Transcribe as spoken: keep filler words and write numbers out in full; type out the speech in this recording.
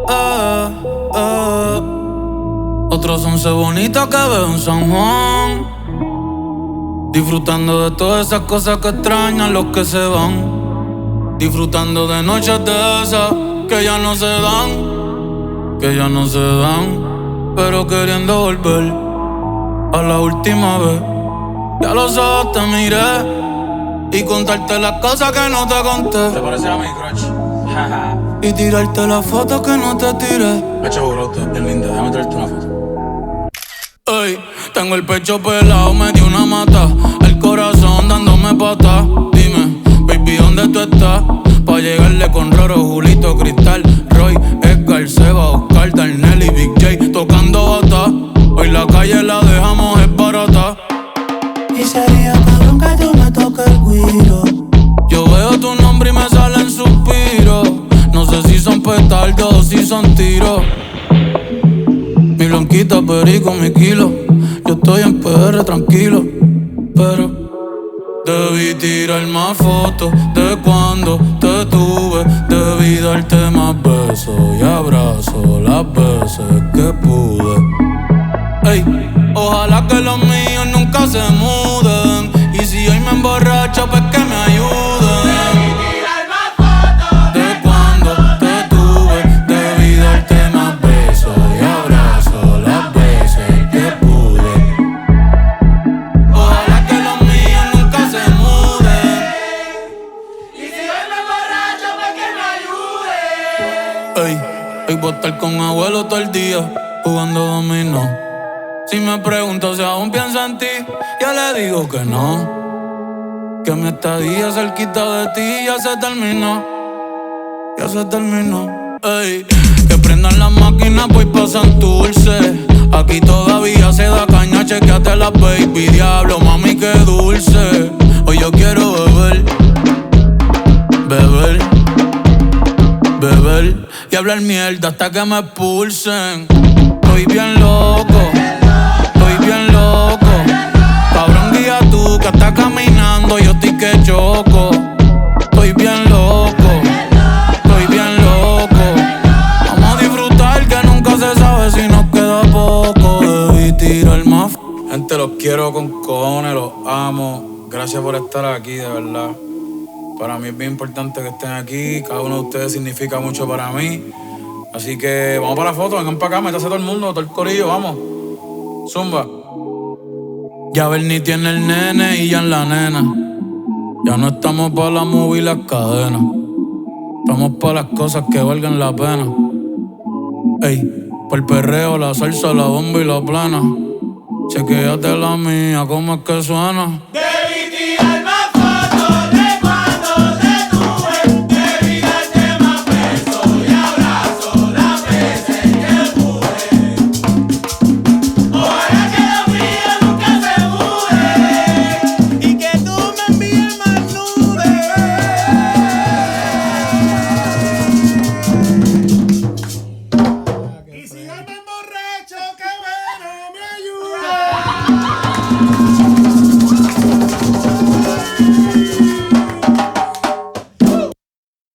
eh, eh. Otros once bonitos que veo en San Juan, disfrutando de todas esas cosas que extrañan los que se van. Disfrutando de noches de esas que ya no se dan, que ya no se dan, pero queriendo volver a la última vez. Ya los ojos te miré y contarte las cosas que no te conté. ¿Te parece a mi crush? Y tirarte las fotos que no te tiré. Pecho brote, bien linda, déjame traerte una foto. Ey, tengo el pecho pelado, me dio una mata, el corazón dándome patas. Dime, baby, ¿dónde tú estás? Pa' llegarle con Roro, Julito, Cristal, Roy, Edgar, Seba, Oscar, Darnell y Big J tocando bata. Hoy la calle la dejamos es barata. Y sería cabrón que tú me toques el guiro. Yo veo tu nombre y me salen suspiros. No sé si son petardos o si son tiros. Mi blanquita, perico, mi kilo. Yo estoy en P R tranquilo, pero debí tirar más fotos de cuando te tuve. Debí darte más besos y abrazos las veces que pude. Ey, ojalá que los míos nunca se muden. Y si hoy me emborracho, pues que me ayuden. Debí tirar más fotos De cuando te tuve, debí darte más besos y abrazos las veces que pude. Ojalá que los míos nunca se muden. Y si hoy me emborracho, pues que me ayude. Ey, hoy voy a estar con abuelo todo el día jugando dominó. Si me pregunto si aún pienso en ti, yo le digo que no. Que mi estadía cerquita de ti ya se terminó. Ya se terminó. Ey, que prendan las máquinas, voy pa' Santurce. Aquí todavía se da caña, chequeate la baby. Diablo, mami, qué dulce. Hoy yo quiero beber, beber, beber y hablar mierda hasta que me expulsen. Estoy bien loco, estoy bien loco. Cabrón, guía tú que estás caminando, yo estoy que choco. Estoy bien loco, estoy bien loco. Vamos a disfrutar que nunca se sabe si nos queda poco. Debí tirar más. Gente, los quiero con cojones, los amo. Gracias por estar aquí, de verdad. Para mí es bien importante que estén aquí. Cada uno de ustedes significa mucho para mí. Así que vamos para la foto, vengan para acá, métase todo el mundo, todo el corillo, vamos. Zumba. Ya Bernie tiene el nene y ya en la nena. Ya no estamos pa' la movie y las cadenas. Estamos pa' las cosas que valgan la pena. Ey, pa' el perreo, la salsa, la bomba y la plana. Chequéate la mía, cómo es que suena. Debí tirar más